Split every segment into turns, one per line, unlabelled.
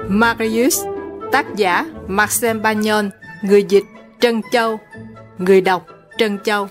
Marius, tác giả Marcel Bagnon, người dịch Trân Châu, người đọc Trân Châu.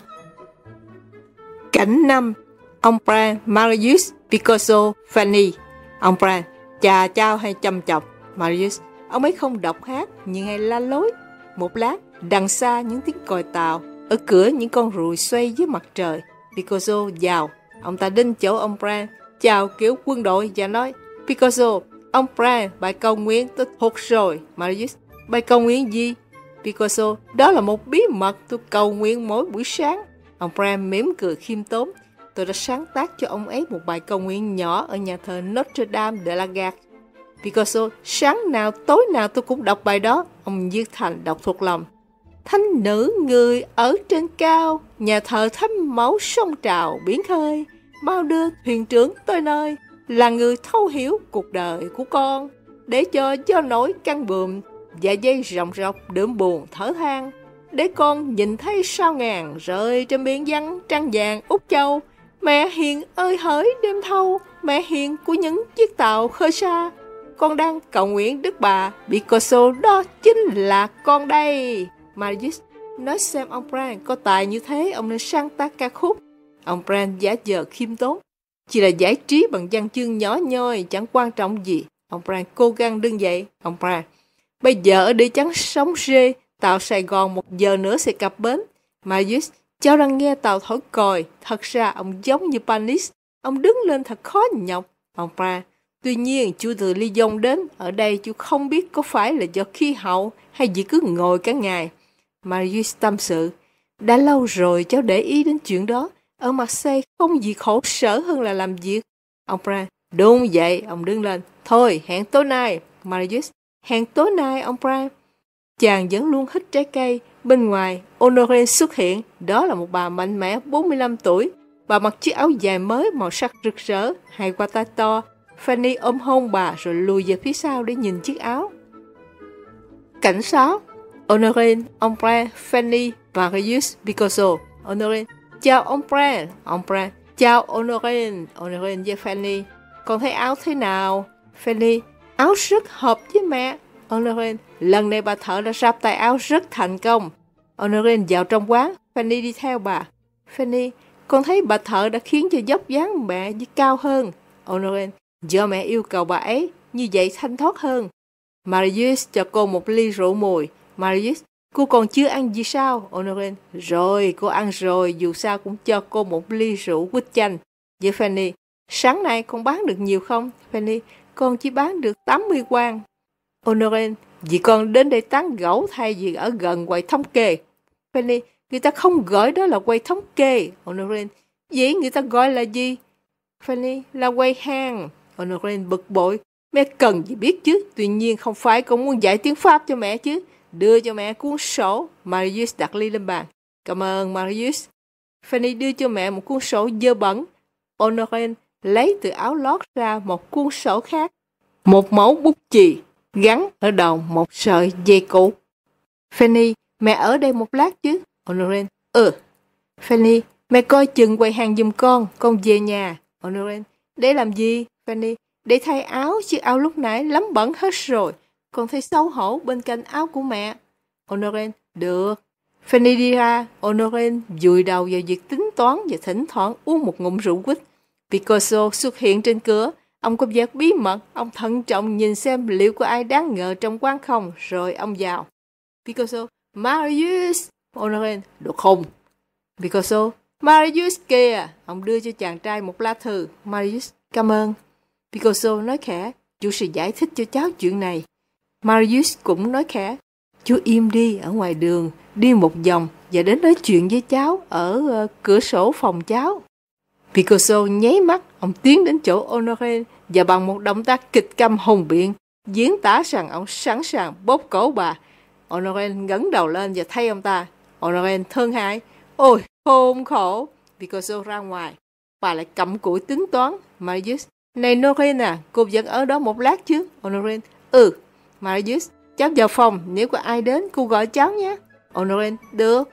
Cảnh 5. Ông Brand, Marius, Picasso, Fanny. Ông Brand, chà chao hay chăm chọc. Marius, ông ấy không đọc hát nhưng hay la lối. Một lát, đằng xa những tiếng còi tàu, ở cửa những con ruồi xoay dưới mặt trời. Picasso vào, ông ta đến chỗ ông Brand, chào kiểu quân đội và nói: Picasso, ông Brand, bài cầu nguyện tôi thuộc rồi. Marius, bài cầu nguyện gì? Picasso, đó là một bí mật, tôi cầu nguyện mỗi buổi sáng. Ông Brand mỉm cười khiêm tốn: tôi đã sáng tác cho ông ấy một bài cầu nguyện nhỏ ở nhà thờ Notre Dame de la Garde. Picasso, sáng nào tối nào tôi cũng đọc bài đó. Ông Diên Thành đọc thuộc lòng: thánh nữ người ở trên cao, nhà thờ thánh mẫu sông trào biển khơi, mau đưa thuyền trưởng tới nơi, là người thấu hiểu cuộc đời của con, để cho gió nổi căng buồm và dây ròng rọc đượm buồn thở than, để con nhìn thấy sao ngàn rơi trên biển vắng trăng vàng Úc Châu. Mẹ hiền ơi hỡi đêm thâu, mẹ hiền của những chiếc tàu khơi xa, con đang cầu nguyện Đức Bà. Picasso, đó chính là con đây. Marius, nói xem ông Brand có tài như thế, ông nên sáng tác ca khúc. Ông Brand giả vờ khiêm tốn: chỉ là giải trí bằng văn chương nhỏ nhoi, chẳng quan trọng gì. Ông Brand cố gắng đứng dậy. Ông Brand, bây giờ ở đi chắn sóng rê, tàu Sài Gòn 1 giờ nữa sẽ cập bến. Marius, cháu đang nghe tàu thổi còi. Thật ra ông giống như Panis, ông đứng lên thật khó nhọc. Ông Brand, tuy nhiên chú từ Lyon đến, ở đây chú không biết có phải là do khí hậu hay chỉ cứ ngồi cả ngày. Marius tâm sự: đã lâu rồi cháu để ý đến chuyện đó. Ở Marseille không gì khổ sở hơn là làm việc. Ông Brand, đúng vậy. Ông đứng lên: thôi, hẹn tối nay. Marius, hẹn tối nay ông Brand. Chàng vẫn luôn hít trái cây. Bên ngoài, Honoré xuất hiện. Đó là một bà mạnh mẽ 45 tuổi. Bà mặc chiếc áo dài mới màu sắc rực rỡ, hai qua tay to. Fanny ôm hôn bà rồi lùi về phía sau để nhìn chiếc áo. Cảnh 6. Honoré, ông Brand, Fanny, Marius, Picasso. Honoré, chào ông Brand. Ông Brand, chào Honoré. Honoré với Fanny, con thấy áo thế nào? Fanny, áo rất hợp với mẹ. Honoré, lần này bà thợ đã ráp tay áo rất thành công. Honoré vào trong quán, Fanny đi theo bà. Fanny, con thấy bà thợ đã khiến cho dốc dáng mẹ cao hơn. Honoré, do mẹ yêu cầu bà ấy, như vậy thanh thoát hơn. Marius cho cô một ly rượu mùi. Marius, cô còn chưa ăn gì sao? Honoré, rồi, cô ăn rồi, dù sao cũng cho cô một ly rượu quýt chanh. Với Fanny, sáng nay con bán được nhiều không? Fanny, con chỉ bán được 80 quan. Honoré, vì con đến đây tán gẫu thay vì ở gần quầy thống kê. Fanny, người ta không gọi đó là quầy thống kê. Honoré, vậy người ta gọi là gì? Fanny, là quầy hàng. Honoré bực bội: mẹ cần gì biết chứ, tuy nhiên không phải con muốn dạy tiếng Pháp cho mẹ chứ. Đưa cho mẹ cuốn sổ. Marius đặt ly lên bàn. Cảm ơn Marius. Fanny đưa cho mẹ một cuốn sổ dơ bẩn. Honoré lấy từ áo lót ra một cuốn sổ khác, một mẫu bút chì gắn ở đầu một sợi dây cũ. Fanny, mẹ ở đây một lát chứ? Honoré, Fanny, mẹ coi chừng quầy hàng giùm con về nhà. Honoré, để làm gì? Fanny, để thay áo, chiếc áo lúc nãy lắm bẩn hết rồi. Con thấy xấu hổ bên cạnh áo của mẹ. Honoré, được. Fanny đi ra. Honoré vùi đầu vào việc tính toán và thỉnh thoảng uống một ngụm rượu quýt. Picasso xuất hiện trên cửa. Ông có vẻ bí mật. Ông thận trọng nhìn xem liệu có ai đáng ngờ trong quán không. Rồi ông vào. Picasso, Marius. Honoré, được không? Picasso, Marius kìa. Ông đưa cho chàng trai một lá thư. Marius, cảm ơn. Picasso nói khẽ: chú sẽ giải thích cho cháu chuyện này. Marius cũng nói khẽ: chú im đi, ở ngoài đường, đi một vòng và đến nói chuyện với cháu ở cửa sổ phòng cháu. Picasso nháy mắt, ông tiến đến chỗ Honoré và bằng một động tác kịch câm hùng biện diễn tả rằng ông sẵn sàng bóp cổ bà. Honoré ngẩng đầu lên và thay ông ta. Honoré thương hại: ôi khốn khổ. Picasso ra ngoài. Bà lại cặm cụi tính toán. Marius, này Honoré à, cô vẫn ở đó một lát chứ? Honoré, Marius, cháu vào phòng, nếu có ai đến cô gọi cháu nhé. Honoré, được.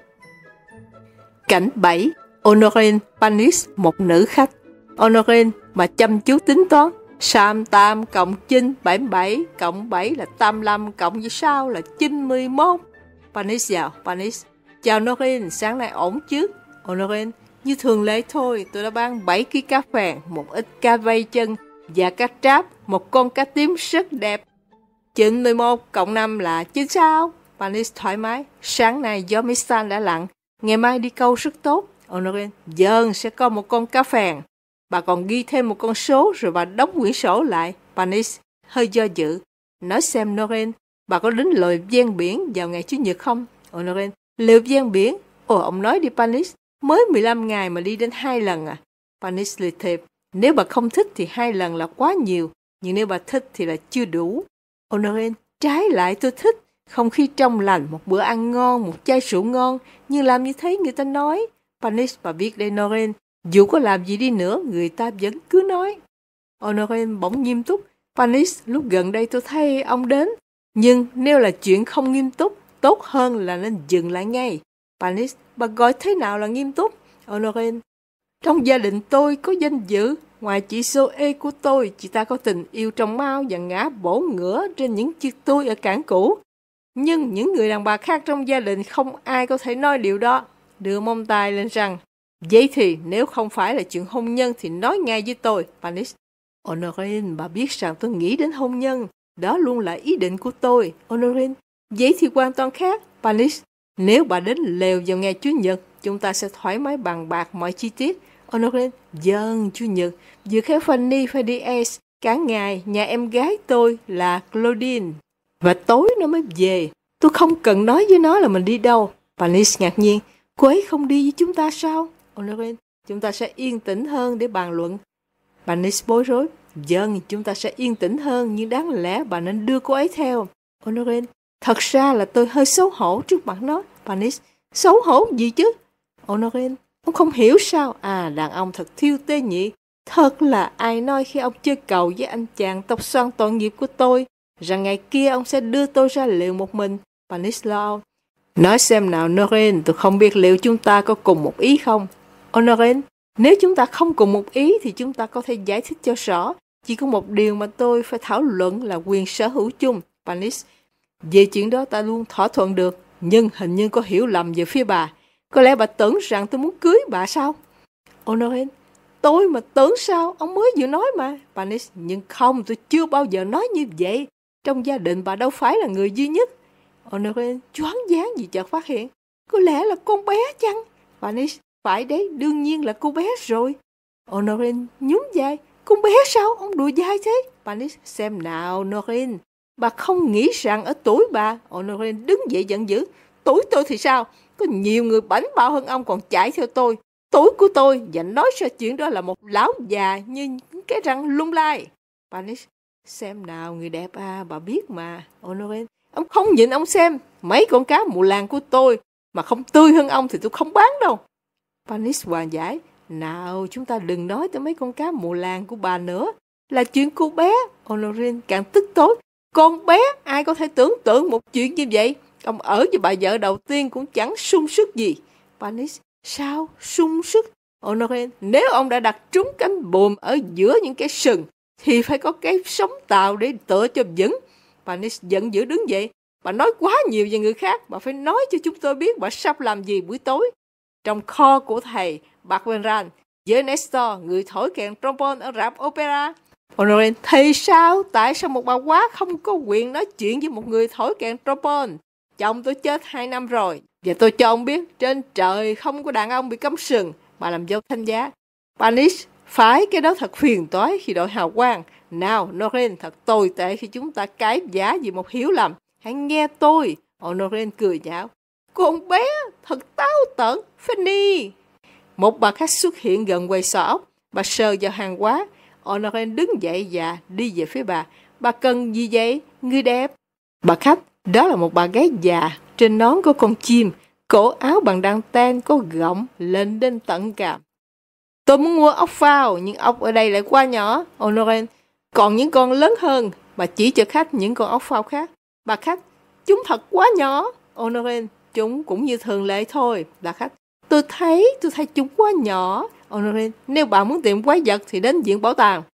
Cảnh 7. Honoré, Panis, một nữ khách. Honoré mà chăm chú tính toán. 68 cộng 9, 77, cộng 7 là 85, cộng với 6 là 91. Panis vào, Panis. Chào Norin, sáng nay ổn chứ? Norin, như thường lệ thôi, tôi đã bán 7 kg cá phèn, một ít cá vây chân và cá tráp, một con cá tím rất đẹp. 91 cộng 5 là 96. Panis thoải mái, sáng nay gió Mistan đã lặn, ngày mai đi câu rất tốt. Norin, dần sẽ có một con cá phèn. Bà còn ghi thêm một con số rồi bà đóng quyển sổ lại. Panis hơi do dự. Nói xem Norin, bà có đến lều ven biển vào ngày Chủ nhật không? Norin, lều ven biển? Ông nói đi Panis, mới 15 ngày mà đi đến 2 lần à? Panis liệt thiệp, nếu bà không thích thì 2 lần là quá nhiều, nhưng nếu bà thích thì là chưa đủ. Norin, trái lại tôi thích, không khí trong lành, một bữa ăn ngon, một chai rượu ngon, nhưng làm như thế người ta nói. Panis, bà biết đây Norin, dù có làm gì đi nữa, người ta vẫn cứ nói. Norin bỗng nghiêm túc. Panis, lúc gần đây tôi thấy ông đến. Nhưng nếu là chuyện không nghiêm túc, tốt hơn là nên dừng lại ngay. Panis, bà gọi thế nào là nghiêm túc? Norin, trong gia đình tôi có danh dự. Ngoài chị Zoe của tôi, chị ta có tình yêu trong mau và ngã bổ ngửa trên những chiếc tôi ở cảng cũ. Nhưng những người đàn bà khác trong gia đình không ai có thể nói điều đó. Đưa mông tay lên rằng, vậy thì nếu không phải là chuyện hôn nhân thì nói ngay với tôi. Panis, Honorine, bà biết rằng tôi nghĩ đến hôn nhân. Đó luôn là ý định của tôi. Honorine, vậy thì hoàn toàn khác. Panis, nếu bà đến lều vào ngày Chủ nhật, chúng ta sẽ thoải mái bàn bạc mọi chi tiết. Honorine, vâng, Chủ nhật, vừa khéo Fanny phải đi Ace. Cả ngày, nhà em gái tôi là Claudine. Và tối nó mới về. Tôi không cần nói với nó là mình đi đâu. Panis ngạc nhiên, cô ấy không đi với chúng ta sao? Honorine, chúng ta sẽ yên tĩnh hơn để bàn luận. Panis bối rối, vâng, chúng ta sẽ yên tĩnh hơn, nhưng đáng lẽ bà nên đưa cô ấy theo. Honorine, thật ra là tôi hơi xấu hổ trước mặt nó. Panis, xấu hổ gì chứ? Honorine, ông không hiểu sao? Đàn ông thật thiêu tê nhị. Thật là ai nói khi ông chơi cầu với anh chàng tóc xoăn tội nghiệp của tôi, rằng ngày kia ông sẽ đưa tôi ra liệu một mình. Panis lo. Nói xem nào Norin, tôi không biết liệu chúng ta có cùng một ý không? Norin, nếu chúng ta không cùng một ý thì chúng ta có thể giải thích cho rõ. Chỉ có một điều mà tôi phải thảo luận là quyền sở hữu chung. Panis, về chuyện đó ta luôn thỏa thuận được, nhưng hình như có hiểu lầm về phía bà. Có lẽ bà tưởng rằng tôi muốn cưới bà sao? Norin, tôi mà tưởng sao? Ông mới vừa nói mà. Panis, nhưng không, tôi chưa bao giờ nói như vậy. Trong gia đình bà đâu phải là người duy nhất. Honorine choáng váng vì chợt phát hiện. Có lẽ là con bé chăng? Panis, phải đấy, đương nhiên là cô bé rồi. Honorine nhún vai. Con bé sao? Ông đùa dai thế. Panis, xem nào Norin, bà không nghĩ rằng ở tuổi bà. Honorine đứng dậy giận dữ. Tuổi tôi thì sao? Có nhiều người bảnh bao hơn ông còn chạy theo tôi. Tuổi của tôi, và nói ra chuyện đó là một lão già như cái răng lung lai. Panis, xem nào người đẹp bà biết mà. Honorine, ông không nhìn ông xem, mấy con cá mù làng của tôi mà không tươi hơn ông thì tôi không bán đâu. Panis hòa giải, nào chúng ta đừng nói tới mấy con cá mù làng của bà nữa, là chuyện cô bé. Honorine càng tức tối, con bé, ai có thể tưởng tượng một chuyện như vậy? Ông ở với bà vợ đầu tiên cũng chẳng sung sức gì. Panis, sao sung sức? Honorine, nếu ông đã đặt trúng cánh buồm ở giữa những cái sừng thì phải có cái sống tàu để tựa cho vững. Panis giận dữ đứng dậy. Bà nói quá nhiều về người khác. Bà phải nói cho chúng tôi biết bà sắp làm gì buổi tối. Trong kho của thầy Barberan với Nestor, người thổi kèn trombone ở rạp opera. Honorine, thì sao? Tại sao một bà quá không có quyền nói chuyện với một người thổi kèn trombone? Chồng tôi chết 2 năm rồi. Và tôi cho ông biết, trên trời không có đàn ông bị cấm sừng. Bà làm dâu thanh giá. Panis, phải, cái đó thật phiền toái khi đội hào quang. Nào, Norin, thật tồi tệ khi chúng ta cãi vã vì một hiểu lầm. Hãy nghe tôi. Norin cười nhạo. Con bé, thật táo tợn, Fanny. Một bà khách xuất hiện gần quầy xò ốc. Bà sờ vào hàng hóa. Norin đứng dậy và đi về phía bà. Bà cần gì vậy, người đẹp? Bà khách, đó là một bà gái già. Trên nón có con chim. Cổ áo bằng đăng ten có gọng lên đến tận cằm. Tôi muốn mua ốc phao, nhưng ốc ở đây lại quá nhỏ. Honorine, còn những con lớn hơn. Bà chỉ cho khách những con ốc phao khác. Bà khách, chúng thật quá nhỏ. Honorine, chúng cũng như thường lệ thôi. Bà khách, tôi thấy chúng quá nhỏ. Honorine, nếu bà muốn tìm quái vật thì đến viện bảo tàng.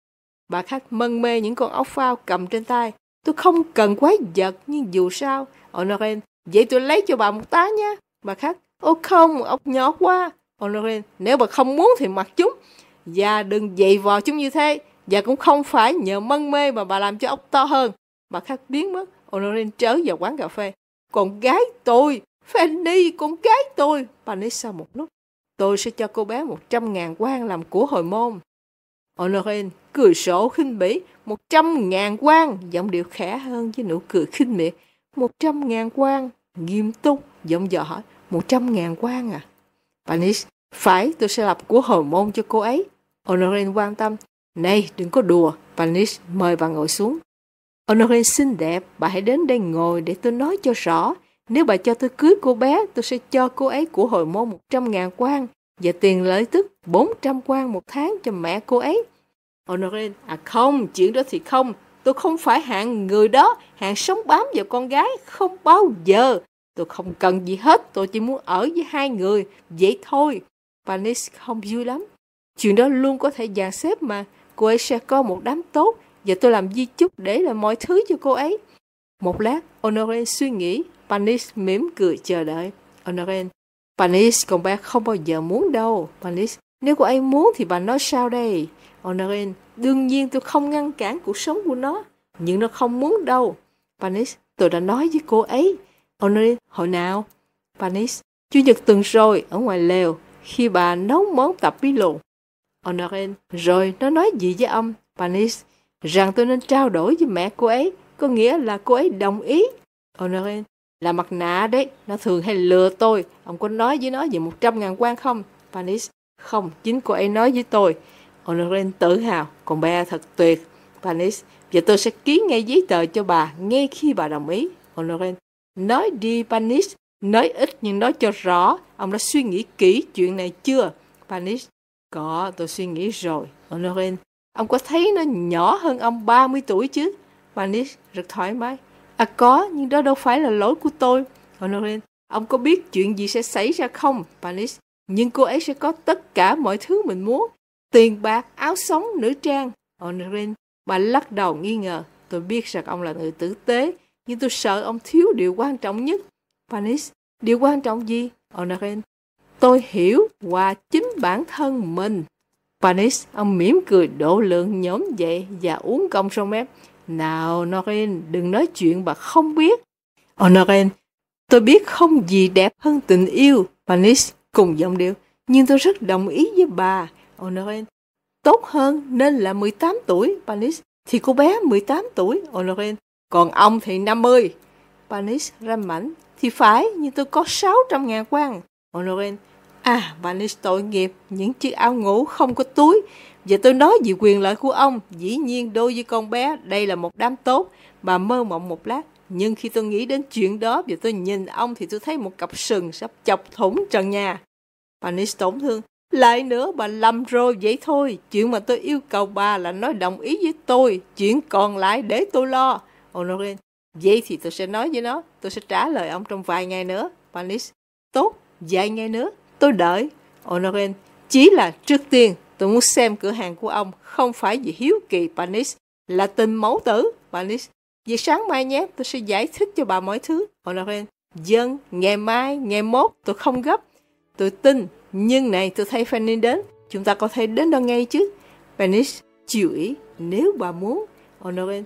Bà khác mân mê những con ốc phao cầm trên tay. Tôi không cần quái vật, nhưng dù sao. Honorine, vậy tôi lấy cho bà một tá nha. Bà khác, ô không, ốc nhỏ quá. Honorine, nếu bà không muốn thì mặc chúng. Và đừng dày vò chúng như thế. Và cũng không phải nhờ mân mê mà bà làm cho ốc to hơn. Bà khác biến mất. Honorine trở vào quán cà phê. Con gái tôi, Fanny, con gái tôi. Panis sau một lúc, tôi sẽ cho cô bé 100.000 won làm của hồi môn. Honorine cười sổ khinh bỉ. 100.000 won, giọng điệu khẽ hơn với nụ cười khinh miệt. 100.000 won, nghiêm túc, giọng dò hỏi. 100.000 won à? Panis, phải, tôi sẽ lập của hồi môn cho cô ấy. Honorine quan tâm. Này, đừng có đùa. Panis mời bà ngồi xuống. Honorine xinh đẹp, bà hãy đến đây ngồi để tôi nói cho rõ. Nếu bà cho tôi cưới cô bé, tôi sẽ cho cô ấy của hồi môn 100.000 won và tiền lợi tức 400 won một tháng cho mẹ cô ấy. Honorine, không, chuyện đó thì không. Tôi không phải hạng người đó, hạng sống bám vào con gái, không bao giờ. Tôi không cần gì hết, tôi chỉ muốn ở với hai người, vậy thôi. Panis không vui lắm. Chuyện đó luôn có thể dàn xếp mà. Cô ấy sẽ có một đám tốt và tôi làm di chúc để làm mọi thứ cho cô ấy. Một lát, Honorine suy nghĩ. Panis mỉm cười chờ đợi. Honorine, Panis, con bé không bao giờ muốn đâu. Panis, nếu cô ấy muốn thì bà nói sao đây? Honorine, đương nhiên tôi không ngăn cản cuộc sống của nó, nhưng nó không muốn đâu. Panis, tôi đã nói với cô ấy. Honorine, hồi nào? Panis, Chủ nhật tuần rồi, ở ngoài lều, khi bà nấu món tập bí lù. Honorine, rồi nó nói gì với ông? Panis, rằng tôi nên trao đổi với mẹ cô ấy, có nghĩa là cô ấy đồng ý. Honorine, là mặt nạ đấy, nó thường hay lừa tôi. Ông có nói với nó về 100.000 won không? Panis, không, chính cô ấy nói với tôi. Honorine tự hào, con bé thật tuyệt. Panis, và tôi sẽ ký ngay giấy tờ cho bà ngay khi bà đồng ý. Honorine, nói đi Panis, nói ít nhưng nói cho rõ. Ông đã suy nghĩ kỹ chuyện này chưa? Panis, có, tôi suy nghĩ rồi. Honorine, ông có thấy nó nhỏ hơn ông 30 tuổi chứ? Panis, rất thoải mái. Có, nhưng đó đâu phải là lỗi của tôi. Honorine, ông có biết chuyện gì sẽ xảy ra không? Panis, nhưng cô ấy sẽ có tất cả mọi thứ mình muốn. Tiền bạc, áo sống, nữ trang. Honorine, bà lắc đầu nghi ngờ. Tôi biết rằng ông là người tử tế, nhưng tôi sợ ông thiếu điều quan trọng nhất. Panis, điều quan trọng gì? Honorine, tôi hiểu qua chính bản thân mình. Panis, ông mỉm cười độ lượng nhóm dậy và uống cong sông mép. Nào, Honorine, đừng nói chuyện bà không biết. Honorine, tôi biết không gì đẹp hơn tình yêu. Panis, cùng giọng điệu. Nhưng tôi rất đồng ý với bà. Honorine, tốt hơn nên là 18 tuổi. Panis, thì cô bé 18 tuổi. Honorine, còn ông thì 50. Panis răm mảnh. Thì phải, nhưng tôi có 600.000 won. Honorine, Panis tội nghiệp, những chiếc áo ngủ không có túi. Và tôi nói vì quyền lợi của ông, dĩ nhiên đôi với con bé, đây là một đám tốt. Bà mơ mộng một lát, nhưng khi tôi nghĩ đến chuyện đó và tôi nhìn ông thì tôi thấy một cặp sừng sắp chọc thủng trần nhà. Panis tổn thương. Lại nữa, bà lầm rồi, vậy thôi. Chuyện mà tôi yêu cầu bà là nói đồng ý với tôi. Chuyện còn lại để tôi lo. Honorine, vậy thì tôi sẽ nói với nó. Tôi sẽ trả lời ông trong vài ngày nữa. Panis, tốt, vài ngày nữa. Tôi đợi. Honorine, chỉ là trước tiên, tôi muốn xem cửa hàng của ông. Không phải vì hiếu kỳ, Panis, là tình mẫu tử. Panis, vì sáng mai nhé, tôi sẽ giải thích cho bà mọi thứ. Honorine, dân, ngày mai, ngày mốt, tôi không gấp. Tôi tin, nhưng này tôi thấy Fanny đến, chúng ta có thể đến đó ngay chứ. Panis chiều ý, nếu bà muốn. Honorine,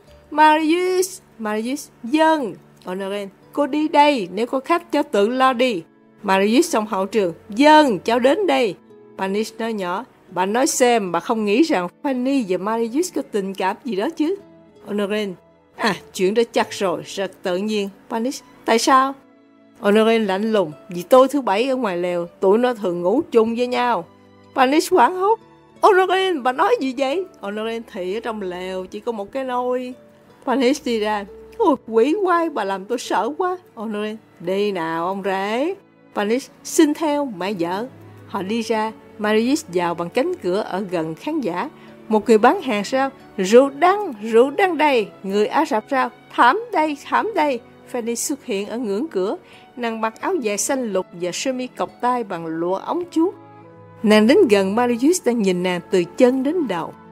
Marius, dân. Honorine, cô đi đây, nếu có khách cháu tự lo đi. Marius trong hậu trường, dân, cháu đến đây. Panis nói nhỏ, bà nói xem, bà không nghĩ rằng Fanny và Marius có tình cảm gì đó chứ. Honorine, chuyện đó chắc rồi, rất tự nhiên. Panis, tại sao? Honorine lạnh lùng, vì tối thứ bảy ở ngoài lều, tụi nó thường ngủ chung với nhau. Panis hoảng hốt, Honorine, bà nói gì vậy? Honorine, thì ở trong lều chỉ có một cái nôi. Panis đi ra, ôi quỷ quái, bà làm tôi sợ quá. Honorine, đi nào ông rể. Panis, xin theo mẹ vợ. Họ đi ra, Marius vào bằng cánh cửa ở gần khán giả. Một người bán hàng sao, rượu đăng đây. Người Ả Rập sao, thảm đây. Fanny xuất hiện ở ngưỡng cửa. Nàng mặc áo dài xanh lục và sơ mi cộc tay bằng lụa ống chuốt. Nàng đến gần Marius đang nhìn nàng từ chân đến đầu.